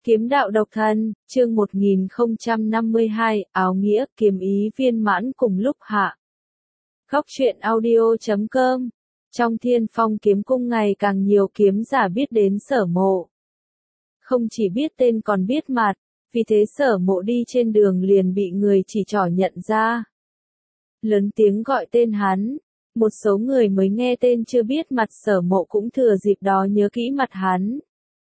Kiếm đạo độc thân, chương 1052, áo nghĩa, kiếm ý viên mãn cùng lúc hạ. Góc truyện audio.com. Trong Thiên Phong kiếm cung ngày càng nhiều kiếm giả biết đến Sở Mộ. Không chỉ biết tên còn biết mặt, vì thế Sở Mộ đi trên đường liền bị người chỉ trỏ nhận ra. Lớn tiếng gọi tên hắn, một số người mới nghe tên chưa biết mặt Sở Mộ cũng thừa dịp đó nhớ kỹ mặt hắn.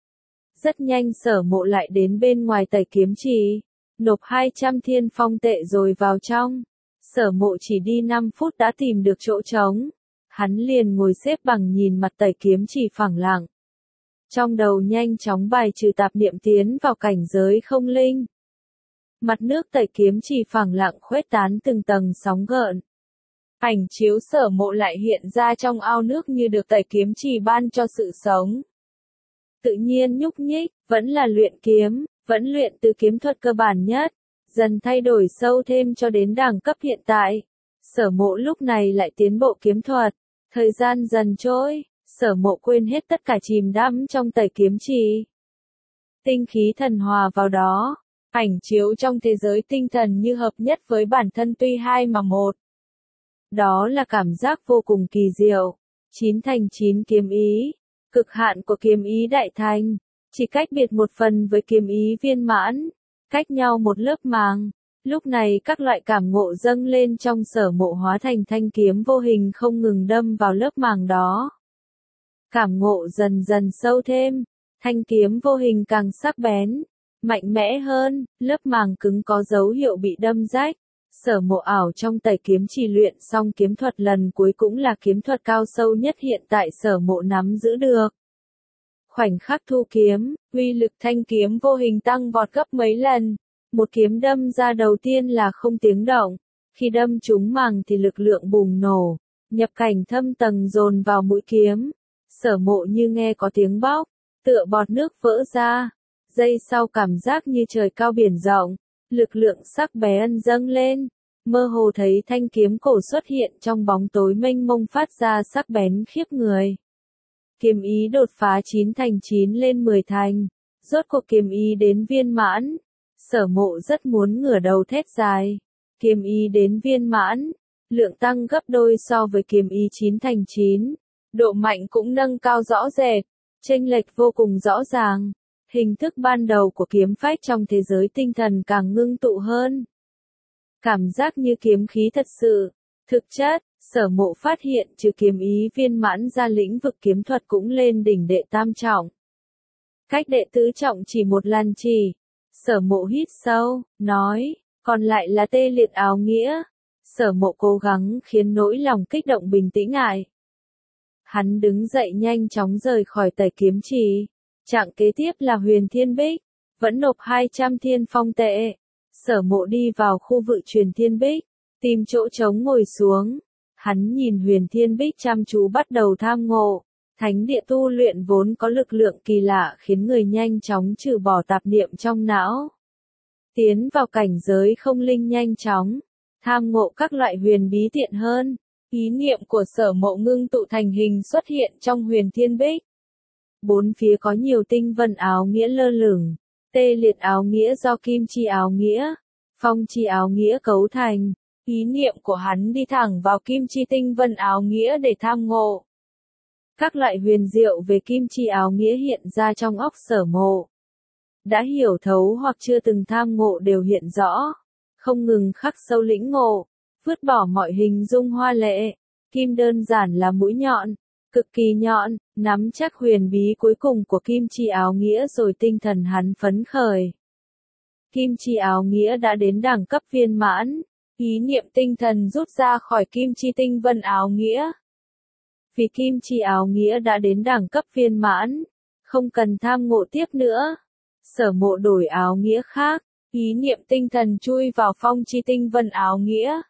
Rất nhanh Sở Mộ lại đến bên ngoài tẩy kiếm trì, nộp 200 thiên phong tệ rồi vào trong. Sở Mộ chỉ đi 5 phút đã tìm được chỗ trống. Hắn liền ngồi xếp bằng nhìn mặt tẩy kiếm trì phẳng lặng. Trong đầu nhanh chóng bài trừ tạp niệm tiến vào cảnh giới không linh. Mặt nước tẩy kiếm trì phẳng lặng khuếch tán từng tầng sóng gợn. Ảnh chiếu Sở Mộ lại hiện ra trong ao nước như được tẩy kiếm trì ban cho sự sống. Tự nhiên nhúc nhích, vẫn là luyện kiếm, vẫn luyện từ kiếm thuật cơ bản nhất, dần thay đổi sâu thêm cho đến đẳng cấp hiện tại. Sở Mộ lúc này lại tiến bộ kiếm thuật, thời gian dần trôi, Sở Mộ quên hết tất cả chìm đắm trong tẩy kiếm trì. Tinh khí thần hòa vào đó, ảnh chiếu trong thế giới tinh thần như hợp nhất với bản thân tuy hai mà một. Đó là cảm giác vô cùng kỳ diệu, 9 thành 9 kiếm ý. Cực hạn của kiếm ý đại thành, chỉ cách biệt một phần với kiếm ý viên mãn, cách nhau một lớp màng. Lúc này các loại cảm ngộ dâng lên trong Sở Mộ hóa thành thanh kiếm vô hình không ngừng đâm vào lớp màng đó. Cảm ngộ dần dần sâu thêm, thanh kiếm vô hình càng sắc bén, mạnh mẽ hơn, lớp màng cứng có dấu hiệu bị đâm rách. Sở Mộ ảo trong tẩy kiếm trì luyện xong kiếm thuật lần cuối cũng là kiếm thuật cao sâu nhất hiện tại Sở Mộ nắm giữ được. Khoảnh khắc thu kiếm, uy lực thanh kiếm vô hình tăng vọt gấp mấy lần. Một kiếm đâm ra đầu tiên là không tiếng động, khi đâm trúng màng thì lực lượng bùng nổ, nhập cảnh thâm tầng dồn vào mũi kiếm. Sở Mộ như nghe có tiếng bóc, tựa bọt nước vỡ ra. Giây sau cảm giác như trời cao biển rộng. Lực lượng sắc bén dâng lên, mơ hồ thấy thanh kiếm cổ xuất hiện trong bóng tối mênh mông phát ra sắc bén khiếp người. Kiếm ý đột phá 9 thành 9 lên 10 thành, rốt cuộc kiếm ý đến viên mãn. Sở Mộ rất muốn ngửa đầu thét dài. Kiếm ý đến viên mãn, lượng tăng gấp đôi so với kiếm ý 9 thành 9, độ mạnh cũng nâng cao rõ rệt, chênh lệch vô cùng rõ ràng. Hình thức ban đầu của kiếm phách trong thế giới tinh thần càng ngưng tụ hơn. Cảm giác như kiếm khí thật sự. Thực chất, Sở Mộ phát hiện trừ kiếm ý viên mãn ra lĩnh vực kiếm thuật cũng lên đỉnh đệ tam trọng. Cách đệ tứ trọng chỉ một lần chỉ. Sở Mộ hít sâu, nói, còn lại là tê liệt áo nghĩa. Sở Mộ cố gắng khiến nỗi lòng kích động bình tĩnh lại. Hắn đứng dậy nhanh chóng rời khỏi tẩy kiếm trì. Trạng kế tiếp là Huyền Thiên Bích, vẫn nộp 200 thiên phong tệ. Sở Mộ đi vào khu vực truyền Thiên Bích, tìm chỗ trống ngồi xuống. Hắn nhìn Huyền Thiên Bích chăm chú bắt đầu tham ngộ. Thánh địa tu luyện vốn có lực lượng kỳ lạ khiến người nhanh chóng trừ bỏ tạp niệm trong não. Tiến vào cảnh giới không linh nhanh chóng, tham ngộ các loại huyền bí tiện hơn. Ý niệm của Sở Mộ ngưng tụ thành hình xuất hiện trong Huyền Thiên Bích. Bốn phía có nhiều tinh vân áo nghĩa lơ lửng, tê liệt áo nghĩa do kim chi áo nghĩa, phong chi áo nghĩa cấu thành. Ý niệm của hắn đi thẳng vào kim chi tinh vân áo nghĩa để tham ngộ. Các loại huyền diệu về kim chi áo nghĩa hiện ra trong óc Sở Mộ. Đã hiểu thấu hoặc chưa từng tham ngộ đều hiện rõ, không ngừng khắc sâu lĩnh ngộ, vứt bỏ mọi hình dung hoa lệ. Kim đơn giản là mũi nhọn, cực kỳ nhọn, nắm chắc huyền bí cuối cùng của kim chi áo nghĩa rồi tinh thần hắn phấn khởi. Kim chi áo nghĩa đã đến đẳng cấp viên mãn, ý niệm tinh thần rút ra khỏi kim chi tinh vân áo nghĩa. Vì kim chi áo nghĩa đã đến đẳng cấp viên mãn, không cần tham ngộ tiếp nữa. Sở Mộ đổi áo nghĩa khác, ý niệm tinh thần chui vào phong chi tinh vân áo nghĩa.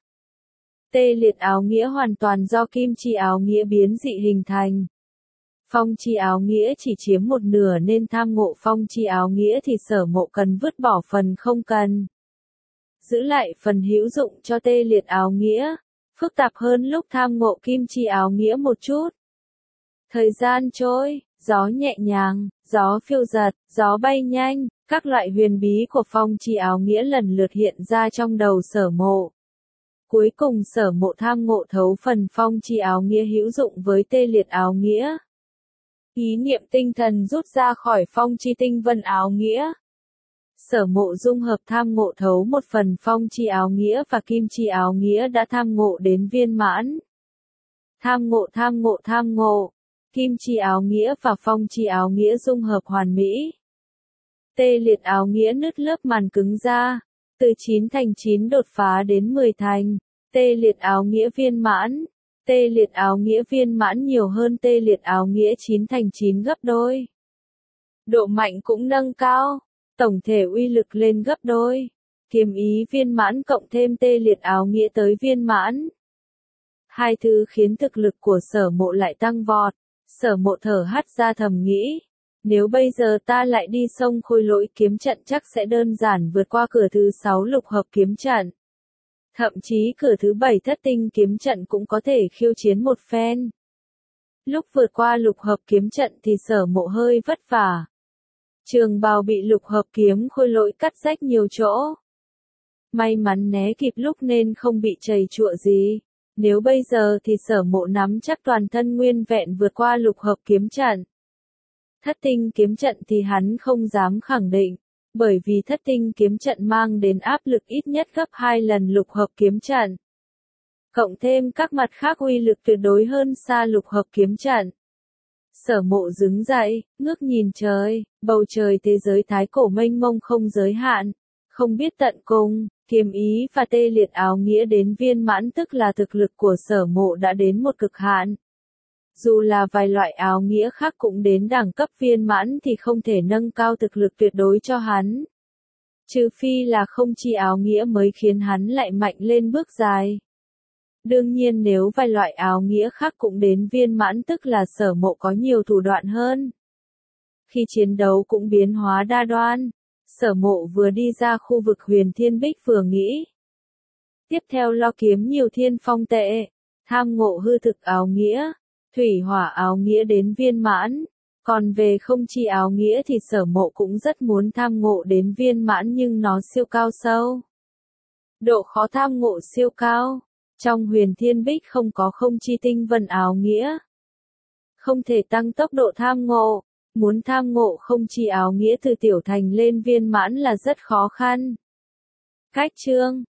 Tê liệt áo nghĩa hoàn toàn do kim chi áo nghĩa biến dị hình thành. Phong chi áo nghĩa chỉ chiếm một nửa nên tham ngộ phong chi áo nghĩa thì Sở Mộ cần vứt bỏ phần không cần. Giữ lại phần hữu dụng cho tê liệt áo nghĩa, phức tạp hơn lúc tham ngộ kim chi áo nghĩa một chút. Thời gian trôi, gió nhẹ nhàng, gió phiêu giật, gió bay nhanh, Các loại huyền bí của phong chi áo nghĩa lần lượt hiện ra trong đầu Sở Mộ. Cuối cùng Sở Mộ tham ngộ thấu phần phong chi áo nghĩa hữu dụng với tê liệt áo nghĩa. Ý niệm tinh thần rút ra khỏi phong chi tinh vân áo nghĩa. Sở Mộ dung hợp tham ngộ thấu một phần phong chi áo nghĩa và kim chi áo nghĩa đã tham ngộ đến viên mãn. Tham ngộ, kim chi áo nghĩa và phong chi áo nghĩa dung hợp hoàn mỹ. Tê liệt áo nghĩa nứt lớp màn cứng ra, từ 9 thành 9 đột phá đến 10 thành. Tê liệt áo nghĩa viên mãn. Tê liệt áo nghĩa viên mãn nhiều hơn tê liệt áo nghĩa 9 thành 9 gấp đôi. Độ mạnh cũng nâng cao, tổng thể uy lực lên gấp đôi. Kiếm ý viên mãn cộng thêm tê liệt áo nghĩa tới viên mãn. Hai thứ khiến thực lực của Sở Mộ lại tăng vọt. Sở Mộ thở hắt ra thầm nghĩ. Nếu bây giờ ta lại đi xông Khôi Lỗi kiếm trận chắc sẽ đơn giản vượt qua cửa thứ 6 lục hợp kiếm trận. Thậm chí cửa thứ 7 thất tinh kiếm trận cũng có thể khiêu chiến một phen. Lúc vượt qua lục hợp kiếm trận thì Sở Mộ hơi vất vả. Trường bào bị lục hợp kiếm Khôi Lỗi cắt rách nhiều chỗ. May mắn né kịp lúc nên không bị trầy trụa gì. Nếu bây giờ thì Sở Mộ nắm chắc toàn thân nguyên vẹn vượt qua lục hợp kiếm trận. Thất tinh kiếm trận thì hắn không dám khẳng định, bởi vì thất tinh kiếm trận mang đến áp lực ít nhất gấp 2 lần lục hợp kiếm trận. Cộng thêm các mặt khác uy lực tuyệt đối hơn xa lục hợp kiếm trận. Sở Mộ đứng dậy, ngước nhìn trời, bầu trời thế giới thái cổ mênh mông không giới hạn, không biết tận cùng, kiếm ý và tê liệt áo nghĩa đến viên mãn tức là thực lực của Sở Mộ đã đến một cực hạn. Dù là vài loại áo nghĩa khác cũng đến đẳng cấp viên mãn thì không thể nâng cao thực lực tuyệt đối cho hắn. Trừ phi là không chi áo nghĩa mới khiến hắn lại mạnh lên bước dài. Đương nhiên nếu vài loại áo nghĩa khác cũng đến viên mãn tức là Sở Mộ có nhiều thủ đoạn hơn. Khi chiến đấu cũng biến hóa đa đoan, Sở Mộ vừa đi ra khu vực Huyền Thiên Bích vừa nghĩ. Tiếp theo lo kiếm nhiều thiên phong tệ, tham ngộ hư thực áo nghĩa. Thủy hỏa áo nghĩa đến viên mãn, còn về không chi áo nghĩa thì Sở Mộ cũng rất muốn tham ngộ đến viên mãn nhưng nó siêu cao sâu. Độ khó tham ngộ siêu cao, trong Huyền Thiên Bích không có không chi tinh vân áo nghĩa. Không thể tăng tốc độ tham ngộ, muốn tham ngộ không chi áo nghĩa từ tiểu thành lên viên mãn là rất khó khăn. Cách chương